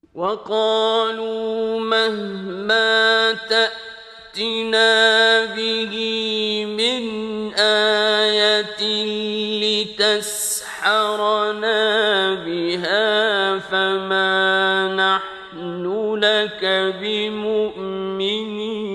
وقالوا مهما تأتنا به من آية لتسحرنا بها فما نحن لك بمؤمنين.